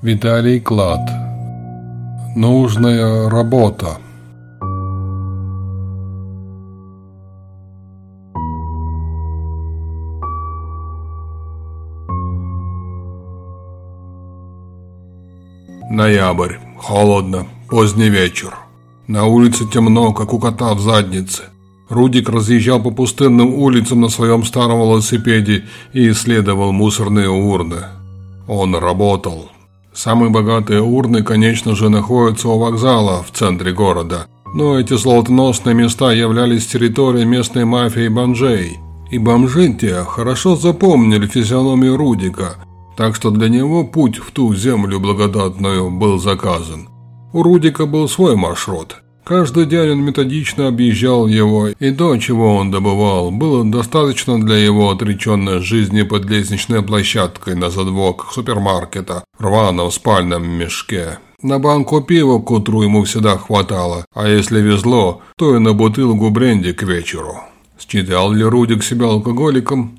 Виталий Клад. Нужная работа. Ноябрь. Холодно. Поздний вечер. На улице темно, как у кота в заднице. Рудик разъезжал по пустынным улицам на своем старом велосипеде и исследовал мусорные урны. Он работал. Самые богатые урны, конечно же, находятся у вокзала в центре города. Но эти золотоносные места являлись территорией местной мафии бомжей. И бомжи те хорошо запомнили физиономию Рудика, так что для него путь в ту землю благодатную был заказан. У Рудика был свой маршрут. Каждый день он методично объезжал его, и то, чего он добывал, было достаточно для его отреченной жизни под лестничной площадкой на задворках супермаркета, в рваном спальном мешке. На банку пива к утру ему всегда хватало, а если везло, то и на бутылку бренди к вечеру. Считал ли Рудик себя алкоголиком?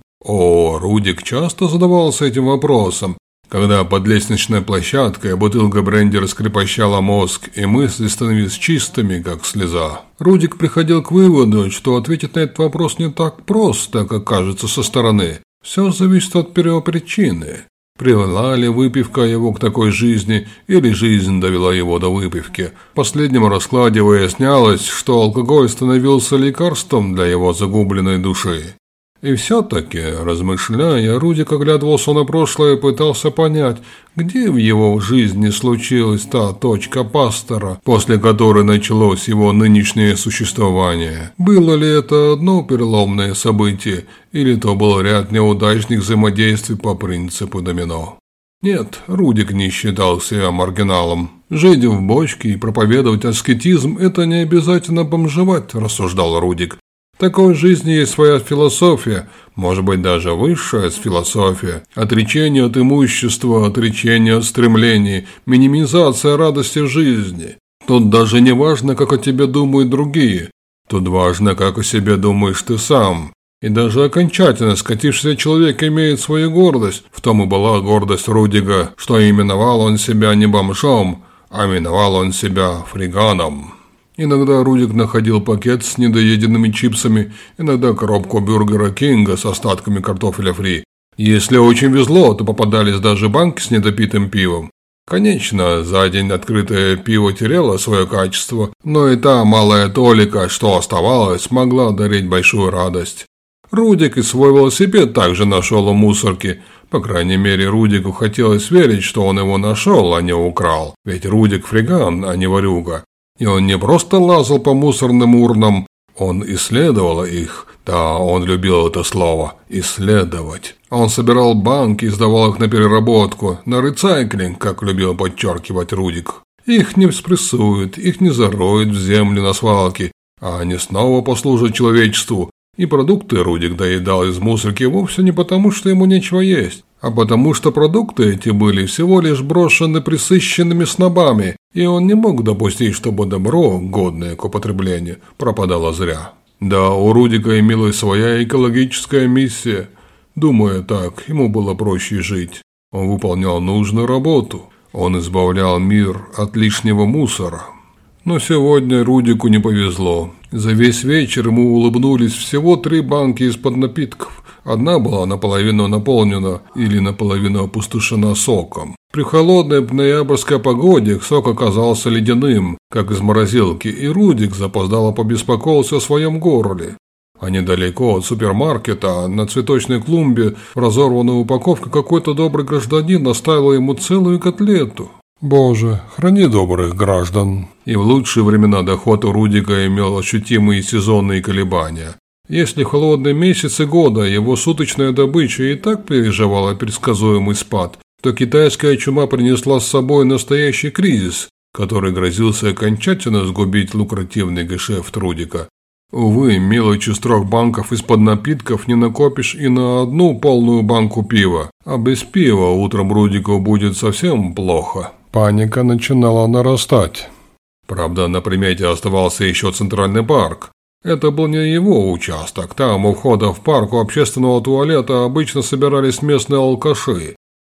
Рудик часто задавался этим вопросом, когда под лестничной площадкой бутылка бренди раскрепощала мозг, и мысли становились чистыми, как слеза. Рудик приходил к выводу, что ответить на этот вопрос не так просто, как кажется со стороны. Все зависит от первопричины. Привела ли выпивка его к такой жизни, или жизнь довела его до выпивки. В последнем раскладе выяснялось, что алкоголь становился лекарством для его загубленной души. И все-таки, размышляя, Рудик оглядывался на прошлое и пытался понять, где в его жизни случилась та точка пастора, после которой началось его нынешнее существование. Было ли это одно переломное событие, или то был ряд неудачных взаимодействий по принципу домино? Нет, Рудик не считал себя маргиналом. Жить в бочке и проповедовать аскетизм – это не обязательно бомжевать, рассуждал Рудик. В такой жизни есть своя философия, может быть даже высшая философия. Отречение от имущества, отречение от стремлений, минимизация радости в жизни. Тут даже не важно, как о тебе думают другие. Тут важно, как о себе думаешь ты сам. И даже окончательно скатившийся человек имеет свою гордость. В том и была гордость Рудика, что именовал он себя не бомжом, а именовал он себя фриганом. Иногда Рудик находил пакет с недоеденными чипсами, иногда коробку бюргера Кинга с остатками картофеля фри. Если очень везло, то попадались даже банки с недопитым пивом. Конечно, за день открытое пиво теряло свое качество, но и та малая толика, что оставалась, могла дарить большую радость. Рудик и свой велосипед также нашел у мусорки. По крайней мере, Рудику хотелось верить, что он его нашел, а не украл. Ведь Рудик фриган, а не ворюга. И он не просто лазал по мусорным урнам, он исследовал их. Да, он любил это слово – исследовать. Он собирал банки и сдавал их на переработку, на рецайклинг, как любил подчеркивать Рудик. Их не спрессуют, их не зароют в землю на свалке, а они снова послужат человечеству. И продукты Рудик доедал из мусорки вовсе не потому, что ему нечего есть, а потому что продукты эти были всего лишь брошены пресыщенными снобами, и он не мог допустить, чтобы добро, годное к употреблению, пропадало зря. Да, у Рудика имелась своя экологическая миссия. Думая так, ему было проще жить. Он выполнял нужную работу. Он избавлял мир от лишнего мусора. Но сегодня Рудику не повезло. За весь вечер ему улыбнулись всего 3 банки из-под напитков. Одна была наполовину наполнена или наполовину опустошена соком. При холодной ноябрьской погоде сок оказался ледяным, как из морозилки, и Рудик запоздало побеспокоился о своем горле. А недалеко от супермаркета, на цветочной клумбе, в разорванной упаковке какой-то добрый гражданин оставил ему целую котлету. Боже, храни добрых граждан. И в лучшие времена доход у Рудика имел ощутимые сезонные колебания. Если в холодные месяцы года его суточная добыча и так переживала предсказуемый спад, то китайская чума принесла с собой настоящий кризис, который грозился окончательно сгубить лукративный гешефт Рудика. Увы, мелочью с 3 банков из-под напитков не накопишь и на одну полную банку пива, а без пива утром Рудику будет совсем плохо. Паника начинала нарастать. Правда, на примете оставался еще Центральный парк. Это был не его участок. Там у входа в парк у общественного туалета обычно собирались местные алкаши.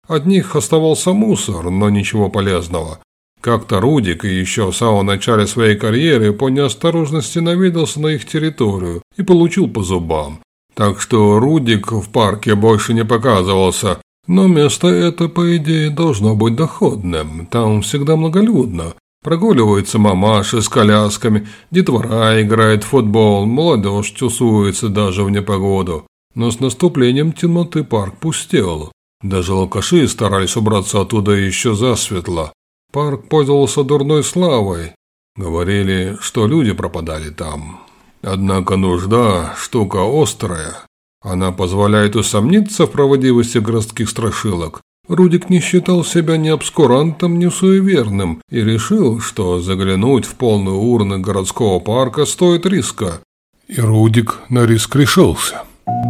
От них оставался мусор, но ничего полезного. Как-то Рудик еще в самом начале своей карьеры по неосторожности наведался на их территорию и получил по зубам. Так что Рудик в парке больше не показывался, но место это, по идее, должно быть доходным. Там всегда многолюдно. Прогуливаются мамаши с колясками, детвора играет в футбол, молодежь тусуется даже в непогоду. Но с наступлением темноты парк пустел. Даже алкаши старались убраться оттуда еще засветло. Парк пользовался дурной славой. Говорили, что люди пропадали там. Однако нужда – штука острая. Она позволяет усомниться в правдивости городских страшилок. Рудик не считал себя ни обскурантом, ни суеверным и решил, что заглянуть в полные урны городского парка стоит риска. И Рудик на риск решился.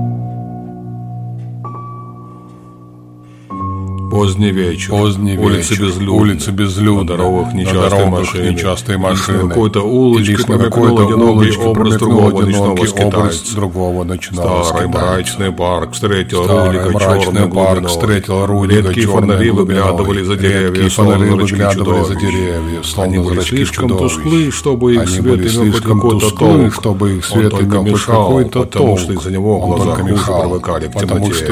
Поздний вечер. Улицы безлюдны. На дорогах нечастые машины. Лишь на какой-то улочке промелькнул одинокий образ другого ночного скитальца. Старый мрачный парк встретил Рудика черной глубиной. Редкие фонари выглядывали за деревья, словно зрачки чудовищ. Они были слишком тусклы, чтобы их свет имел хоть какой-то толк. Он только мешал, потому что из-за него глаза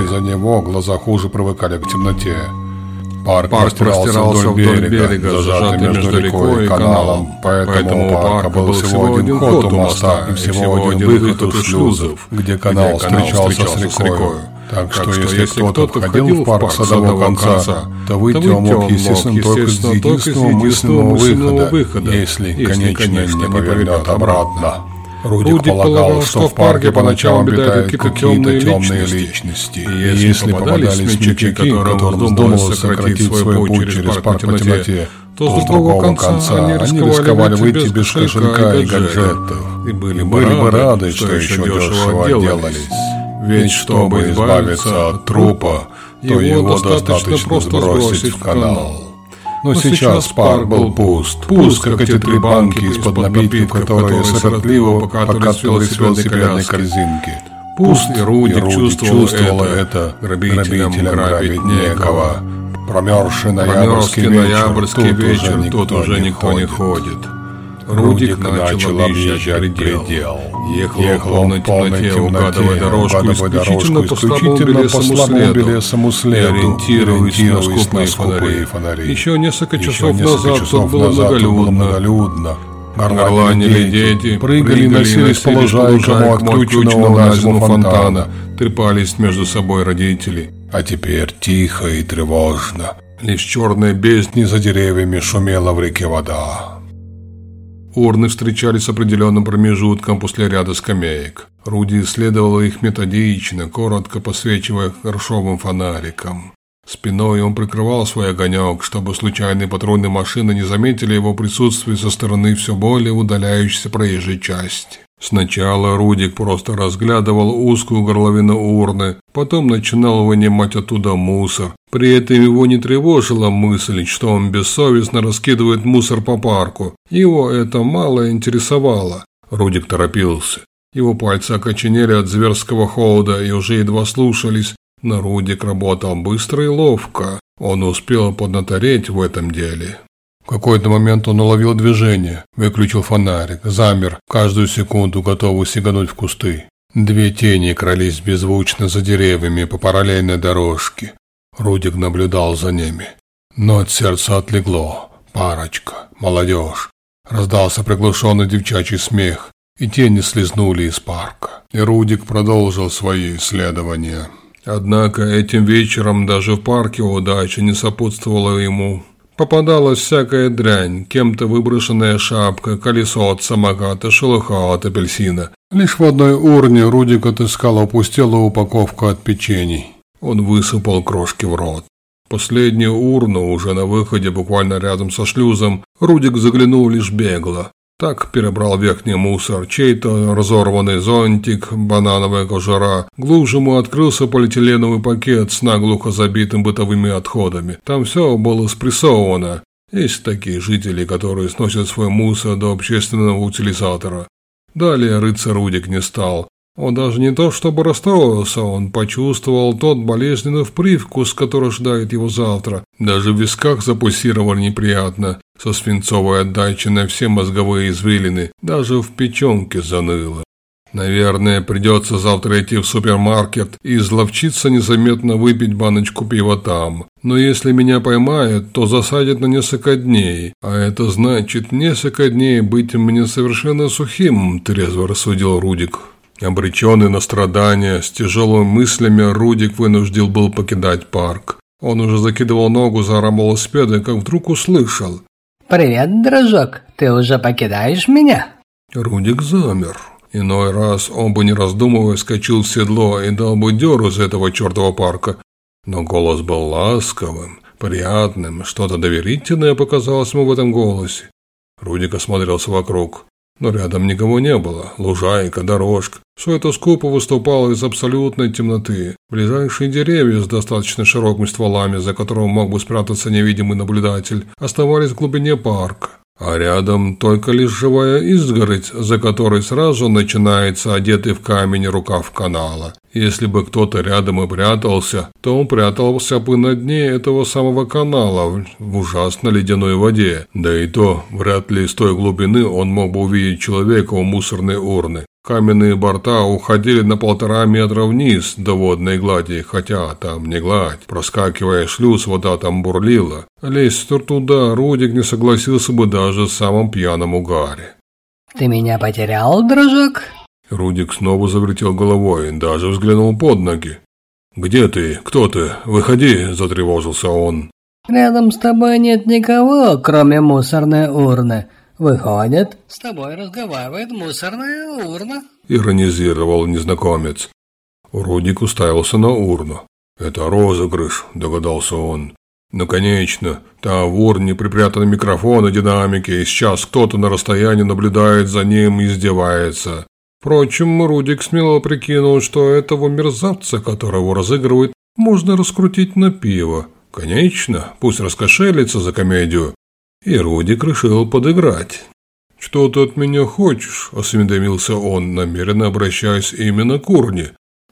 хуже привыкали к темноте. Парк простирался вдоль берега, зажатый между рекой и каналом, поэтому у парка был всего один ход у моста и всего один выход из шлюзов, где канал встречался с рекой. Так что если кто-то входил в парк с одного конца, то выйти он мог, естественно, только с единственного мысленного выхода, если, конечно, не повернет обратно. Рудик полагал, что в парке поначалу обитают какие-то темные личности. И если попадались смельчаки, которым вздумалось сократить свой путь через парк по темноте, то с другого конца они рисковали выйти без кошелька и гаджетов. И были бы рады, что еще дешево отделались. Ведь чтобы избавиться от трупа, то его достаточно просто сбросить в канал. Но сейчас парк был пуст, как эти три банки из-под напитков, которые сиротливо покатывались в велосипедной корзинке. Пуст, и Рудик чувствовал это, грабителям грабить некого. Промерзший ноябрьский вечер, тут уже никто не ходит. Рудик начал объезжать предел. Ехал он на темноте, угадывая дорожку исключительно по слабому белесому следу, ориентируясь на скупые фонари. Еще несколько часов назад тут было многолюдно. Горланили дети, прыгали и носились по лужайкам у отключенного на зиму фонтана, трепались между собой родители. А теперь тихо и тревожно. Лишь черная бездна за деревьями шумела в реке вода. Урны встречались с определенным промежутком после ряда скамеек. Руди исследовал их методично, коротко посвечивая горшовым фонариком. Спиной он прикрывал свой огонек, чтобы случайные патрульные машины не заметили его присутствие со стороны все более удаляющейся проезжей части. Сначала Рудик просто разглядывал узкую горловину урны, потом начинал вынимать оттуда мусор. При этом его не тревожила мысль, что он бессовестно раскидывает мусор по парку. Его это мало интересовало. Рудик торопился. Его пальцы окоченели от зверского холода и уже едва слушались, но Рудик работал быстро и ловко. Он успел поднатореть в этом деле. В какой-то момент он уловил движение, выключил фонарик, замер, каждую секунду готовый сигануть в кусты. Две тени крались беззвучно за деревьями по параллельной дорожке. Рудик наблюдал за ними. Но от сердца отлегло. Парочка, молодежь. Раздался приглушенный девчачий смех, и тени слизнули из парка. И Рудик продолжил свои исследования. Однако этим вечером даже в парке удача не сопутствовала ему. Попадалась всякая дрянь, кем-то выброшенная шапка, колесо от самоката, шелуха от апельсина. Лишь в одной урне Рудик отыскал опустелую упаковку от печений. Он высыпал крошки в рот. Последнюю урну, уже на выходе, буквально рядом со шлюзом, Рудик заглянул лишь бегло. Так перебрал верхний мусор, чей-то разорванный зонтик, банановая кожура. Глубже ему открылся полиэтиленовый пакет с наглухо забитым бытовыми отходами. Там все было спрессовано. Есть такие жители, которые сносят свой мусор до общественного утилизатора. Далее рыться Рудик не стал. Он даже не то чтобы расстроился, он почувствовал тот болезненный привкус, который ждает его завтра. Даже в висках запульсировало неприятно, со свинцовой отдачей на все мозговые извилины, даже в печенке заныло. Наверное, придется завтра идти в супермаркет и изловчиться незаметно выпить баночку пива там. Но если меня поймают, то засадят на несколько дней. А это значит, несколько дней быть мне совершенно сухим, трезво рассудил Рудик. Обреченный на страдания, с тяжелыми мыслями Рудик вынужден был покидать парк. Он уже закидывал ногу за руль велосипеда, как вдруг услышал: «Привет, дружок, ты уже покидаешь меня?» Рудик замер. Иной раз он бы, не раздумывая, скочил в седло и дал бы дёру из этого чертова парка. Но голос был ласковым, приятным, что-то доверительное показалось ему в этом голосе. Рудик осмотрелся вокруг. Но рядом никого не было. Лужайка, дорожка. Все это скупо выступало из абсолютной темноты. Ближайшие деревья с достаточно широкими стволами, за которым мог бы спрятаться невидимый наблюдатель, оставались в глубине парка. А рядом только лишь живая изгородь, за которой сразу начинается одетый в камень рукав канала. Если бы кто-то рядом и прятался, то он прятался бы на дне этого самого канала в ужасно ледяной воде. Да и то, вряд ли с той глубины он мог бы увидеть человека у мусорной урны. Каменные борта уходили на 1,5 метра вниз до водной глади, хотя там не гладь. Проскакивая шлюз, вода там бурлила. Лезть туда Рудик не согласился бы даже в самом пьяном угаре. «Ты меня потерял, дружок?» Рудик снова завертел головой, даже взглянул под ноги. «Где ты? Кто ты? Выходи!» – затревожился он. «Рядом с тобой нет никого, кроме мусорной урны. Выходит, с тобой разговаривает мусорная урна», – иронизировал незнакомец. Рудик уставился на урну. «Это розыгрыш», – догадался он. «Ну, конечно, там в урне припрятаны микрофоны, динамики, и сейчас кто-то на расстоянии наблюдает за ним и издевается». Впрочем, Рудик смело прикинул, что этого мерзавца, которого разыгрывают, можно раскрутить на пиво. Конечно, пусть раскошелится за комедию. И Рудик решил подыграть. «Что ты от меня хочешь?» – осведомился он, намеренно обращаясь именно к урне.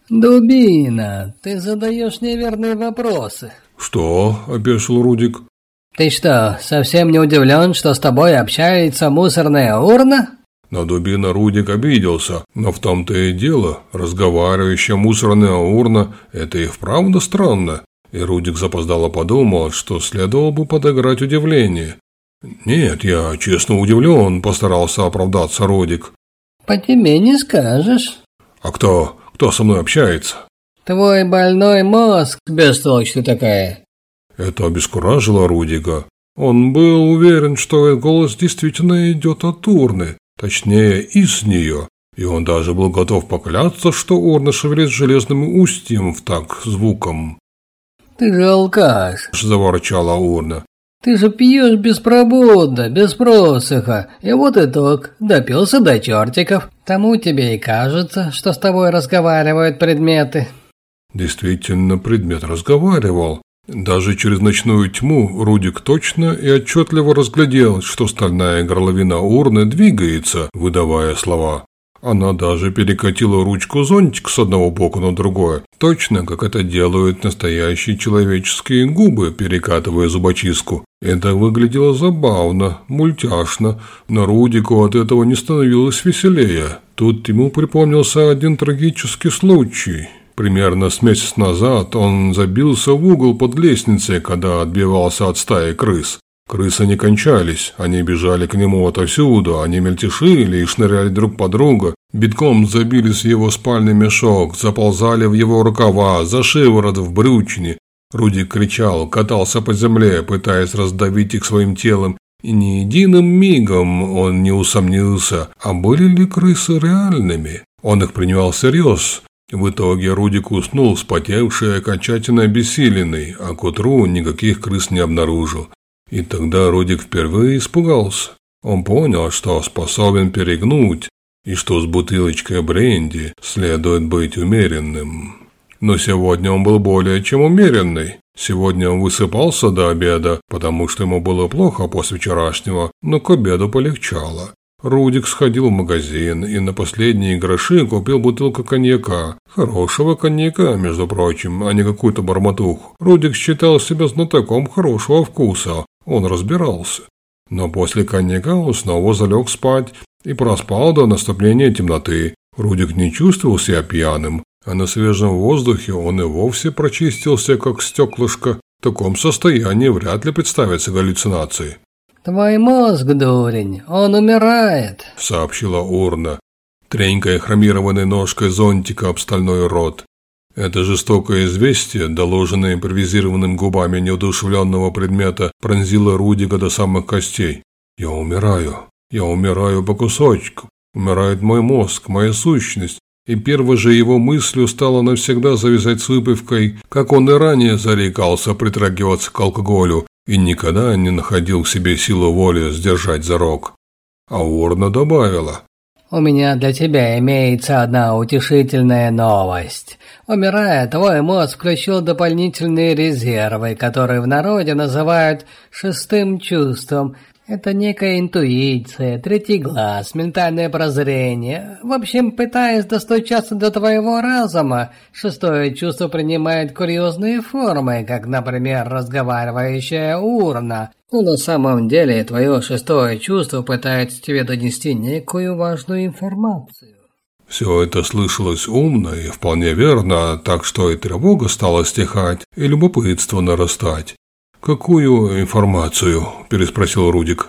«Дубина, ты задаешь неверные вопросы». «Что?» – опешил Рудик. «Ты что, совсем не удивлен, что с тобой общается мусорная урна?» На Дубина Рудик обиделся, но в том-то и дело, разговаривающая мусорная урна – это и вправду странно. И Рудик запоздало подумал, что следовало бы подыграть удивление. «Нет, я честно удивлен», – постарался оправдаться Рудик. «По тебе не скажешь». «А кто со мной общается?» «Твой больной мозг, бестолочь ты такая». Это обескуражило Рудика. Он был уверен, что голос действительно идет от урны. Точнее, из нее, и он даже был готов поклясться, что урна шевелит железным устьем в такт звуком. «Ты же алкаш», – заворчала урна. «Ты же пьешь беспробудно, без просыха, и вот итог, допился до чертиков. Тому тебе и кажется, что с тобой разговаривают предметы». Действительно, предмет разговаривал. Даже через ночную тьму Рудик точно и отчетливо разглядел, что стальная горловина урны двигается, выдавая слова. Она даже перекатила ручку зонтик с одного бока на другое, точно как это делают настоящие человеческие губы, перекатывая зубочистку. Это выглядело забавно, мультяшно, но Рудику от этого не становилось веселее. Тут ему припомнился один трагический случай. Примерно с месяц назад он забился в угол под лестницей, когда отбивался от стаи крыс. Крысы не кончались, они бежали к нему отовсюду, они мельтешили и шныряли друг по другу, битком забились в его спальный мешок, заползали в его рукава, за шиворот, в брючине. Рудик кричал, катался по земле, пытаясь раздавить их своим телом, и ни единым мигом он не усомнился, а были ли крысы реальными. Он их принимал всерьез. В итоге Рудик уснул, вспотевший и окончательно обессиленный, а к утру никаких крыс не обнаружил. И тогда Рудик впервые испугался. Он понял, что способен перегнуть, и что с бутылочкой бренди следует быть умеренным. Но сегодня он был более чем умеренный. Сегодня он высыпался до обеда, потому что ему было плохо после вчерашнего, но к обеду полегчало. Рудик сходил в магазин и на последние гроши купил бутылку коньяка. Хорошего коньяка, между прочим, а не какую-то бормотуху. Рудик считал себя знатоком хорошего вкуса, он разбирался. Но после коньяка он снова залег спать и проспал до наступления темноты. Рудик не чувствовал себя пьяным, а на свежем воздухе он и вовсе прочистился, как стеклышко. В таком состоянии вряд ли представятся галлюцинации. «Твой мозг, дурень, он умирает», — сообщила урна, тренькая хромированной ножкой зонтика об стальной рот. Это жестокое известие, доложенное импровизированным губами неудушевленного предмета, пронзило Рудика до самых костей. «Я умираю по кусочку, умирает мой мозг, моя сущность». И первой же его мыслью стало навсегда завязать с выпивкой, как он и ранее зарекался притрагиваться к алкоголю и никогда не находил в себе силу воли сдержать зарок. А урна добавила: «У меня для тебя имеется одна утешительная новость. Умирая, твой мозг включил дополнительные резервы, которые в народе называют шестым чувством. Это некая интуиция, третий глаз, ментальное прозрение. В общем, пытаясь достучаться до твоего разума, шестое чувство принимает курьезные формы, как, например, разговаривающая урна. Но на самом деле твое шестое чувство пытается тебе донести некую важную информацию». Все это слышалось умно и вполне верно, так что и тревога стала стихать, и любопытство нарастать. «Какую информацию?» – переспросил Рудик.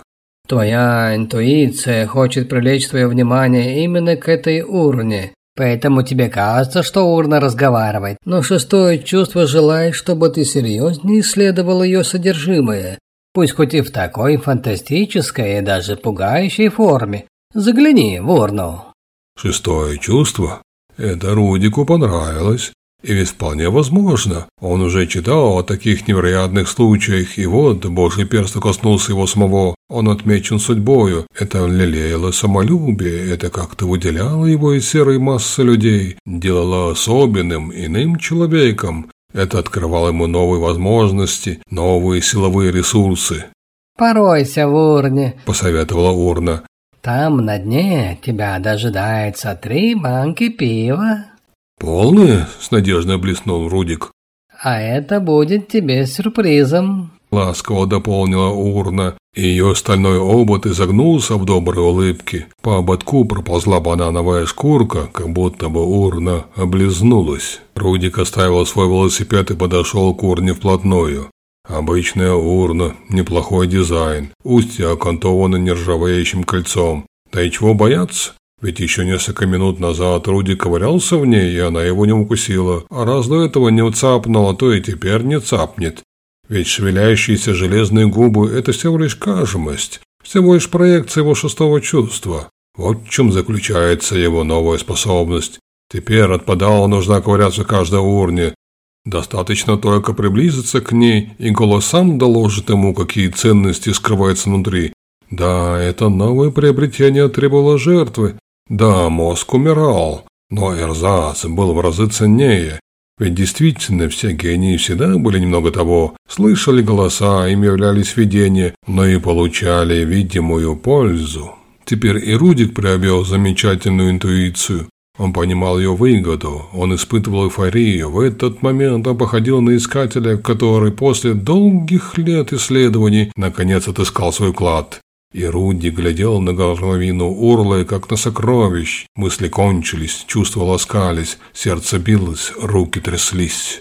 «Твоя интуиция хочет привлечь твое внимание именно к этой урне. Поэтому тебе кажется, что урна разговаривает, но шестое чувство желает, чтобы ты серьезнее исследовал ее содержимое. Пусть хоть и в такой фантастической и даже пугающей форме. Загляни в урну». Шестое чувство? Это Рудику понравилось. И ведь вполне возможно. Он уже читал о таких невероятных случаях, и вот Божий перст коснулся его самого. Он отмечен судьбою. Это лелеяло самолюбие, это как-то выделяло его из серой массы людей, делало особенным, иным человеком. Это открывало ему новые возможности, новые силовые ресурсы. «Поройся в урне», – посоветовала урна. «Там на дне тебя дожидается 3 банки пива». «Полные?» – с надеждой блеснул Рудик. «А это будет тебе сюрпризом», – ласково дополнила урна, и ее стальной обод изогнулся в доброй улыбке. По ободку проползла банановая шкурка, как будто бы урна облизнулась. Рудик оставил свой велосипед и подошел к урне вплотную. Обычная урна, неплохой дизайн, устья окантованы нержавеющим кольцом. Да и чего бояться? Ведь еще несколько минут назад Рудик ковырялся в ней, и она его не укусила, а раз до этого не цапнула, то и теперь не цапнет. Ведь шевелящиеся железные губы – это всего лишь кажемость, всего лишь проекция его шестого чувства. Вот в чем заключается его новая способность. Теперь отпадала нужда ковыряться в каждой урне. Достаточно только приблизиться к ней, и голос сам доложит ему, какие ценности скрываются внутри. Да, это новое приобретение требовало жертвы. Да, мозг умирал, но эрзац был в разы ценнее. Ведь действительно все гении всегда были немного того, слышали голоса, им являлись видения, но и получали видимую пользу. Теперь и Рудик приобрел замечательную интуицию. Он понимал ее выгоду, он испытывал эйфорию. В этот момент он походил на искателя, который после долгих лет исследований наконец отыскал свой клад. И Рудик глядел на горловину урлы, как на сокровищ. Мысли кончились, чувства ласкались, сердце билось, руки тряслись.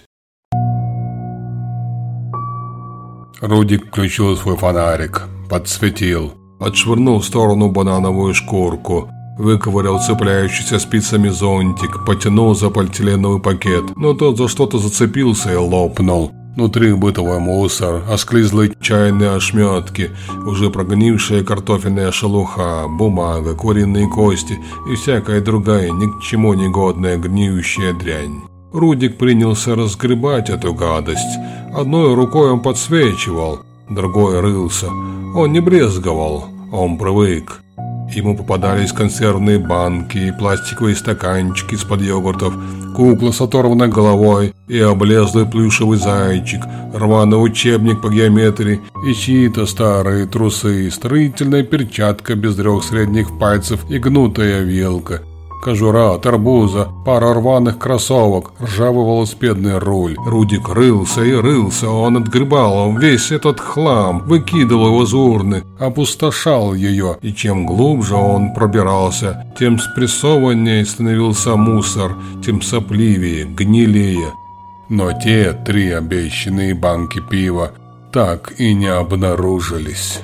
Рудик включил свой фонарик, подсветил, отшвырнул в сторону банановую шкурку, выковырял цепляющийся спицами зонтик, потянул за полиэтиленовый пакет, но тот за что-то зацепился и лопнул. Внутри бытовой мусор, осклизлые чайные ошметки, уже прогнившая картофельная шелуха, бумага, куриные кости и всякая другая ни к чему не годная гниющая дрянь. Рудик принялся разгребать эту гадость. Одной рукой он подсвечивал, другой рылся. Он не брезговал, он привык. Ему попадались консервные банки, пластиковые стаканчики из-под йогуртов, кукла с оторванной головой и облезлый плюшевый зайчик, рваный учебник по геометрии и чьи-то старые трусы, строительная перчатка без 3 средних пальцев и гнутая вилка, кожура от арбуза, пара рваных кроссовок, ржавый велосипедный руль. Рудик рылся и рылся, он отгребал весь этот хлам, выкидывал его из урны, опустошал ее, и чем глубже он пробирался, тем спрессованнее становился мусор, тем сопливее, гнилее. Но те 3 обещанные банки пива так и не обнаружились.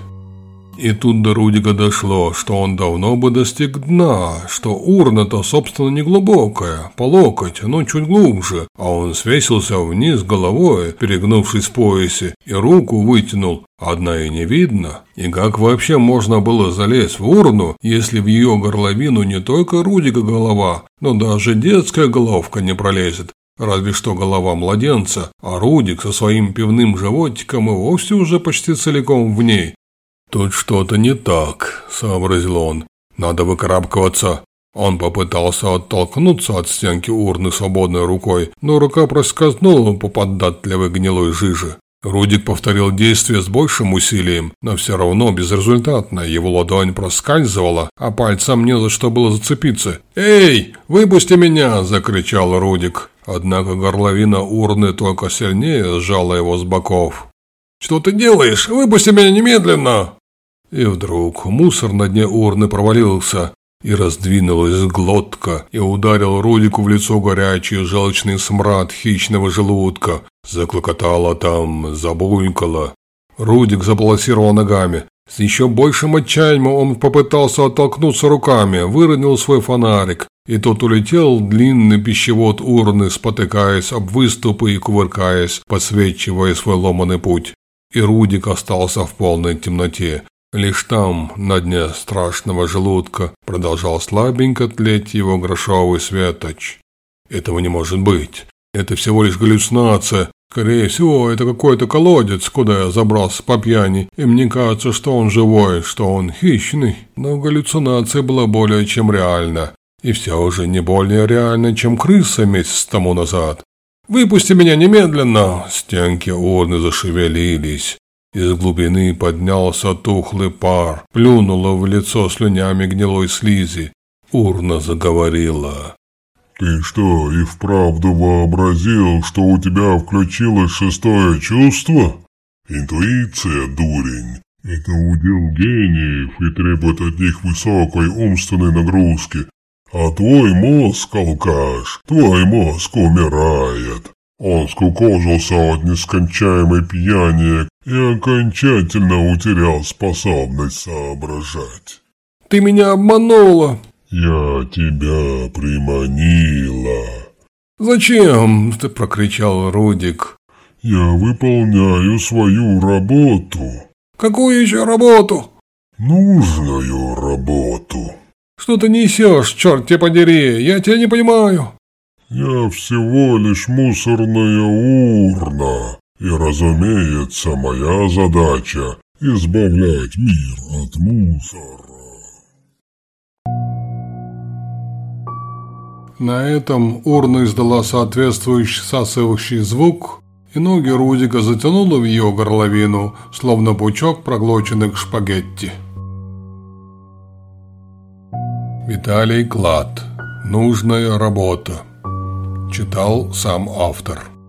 И тут до Рудика дошло, что он давно бы достиг дна, что урна-то, собственно, не глубокая, по локоть, но чуть глубже, а он свесился вниз головой, перегнувшись в поясе, и руку вытянул, одна и не видно. И как вообще можно было залезть в урну, если в ее горловину не только Рудика голова, но даже детская головка не пролезет? Разве что голова младенца, а Рудик со своим пивным животиком и вовсе уже почти целиком в ней. «Тут что-то не так», – сообразил он. «Надо выкарабкиваться». Он попытался оттолкнуться от стенки урны свободной рукой, но рука проскользнула по податливой гнилой жиже. Рудик повторил действие с большим усилием, но все равно безрезультатно. Его ладонь проскальзывала, а пальцем не за что было зацепиться. «Эй, выпусти меня!» – закричал Рудик. Однако горловина урны только сильнее сжала его с боков. «Что ты делаешь? Выпусти меня немедленно!» И вдруг мусор на дне урны провалился, и раздвинулась глотка, и ударил Рудику в лицо горячий желчный смрад хищного желудка. Заклокотало там, забулькало. Рудик заполосировал ногами. С еще большим отчаянием он попытался оттолкнуться руками, выронил свой фонарик, и тот улетел в длинный пищевод урны, спотыкаясь об выступы и кувыркаясь, подсвечивая свой ломаный путь. И Рудик остался в полной темноте. Лишь там, на дне страшного желудка, продолжал слабенько тлеть его грошовый светоч. Этого не может быть. Это всего лишь галлюцинация. Скорее всего, это какой-то колодец, куда я забрался по пьяни, и мне кажется, что он живой, что он хищный. Но галлюцинация была более чем реальна. И все же не более реальна, чем крыса месяц тому назад. «Выпусти меня немедленно!» Стенки урны зашевелились. Из глубины поднялся тухлый пар, плюнуло в лицо слюнями гнилой слизи. Урна заговорила. «Ты что, и вправду вообразил, что у тебя включилось 6-е чувство? Интуиция, дурень. Это удел гениев и требует от них высокой умственной нагрузки. А твой мозг, алкаш, твой мозг умирает. Он скукожился от нескончаемой пьяни и окончательно утерял способность соображать». «Ты меня обманула!» «Я тебя приманила». «Зачем?» – прокричал Рудик. «Я выполняю свою работу». «Какую еще работу?» «Нужную работу». «Что ты несешь, черт тебя подери? Я тебя не понимаю». «Я всего лишь мусорная урна, и, разумеется, моя задача – избавлять мир от мусора». На этом урна издала соответствующий всасывающий звук, и ноги Рудика затянуло в ее горловину, словно пучок проглоченных шпагетти. Виталий Клад. Нужная работа. Читал сам автор.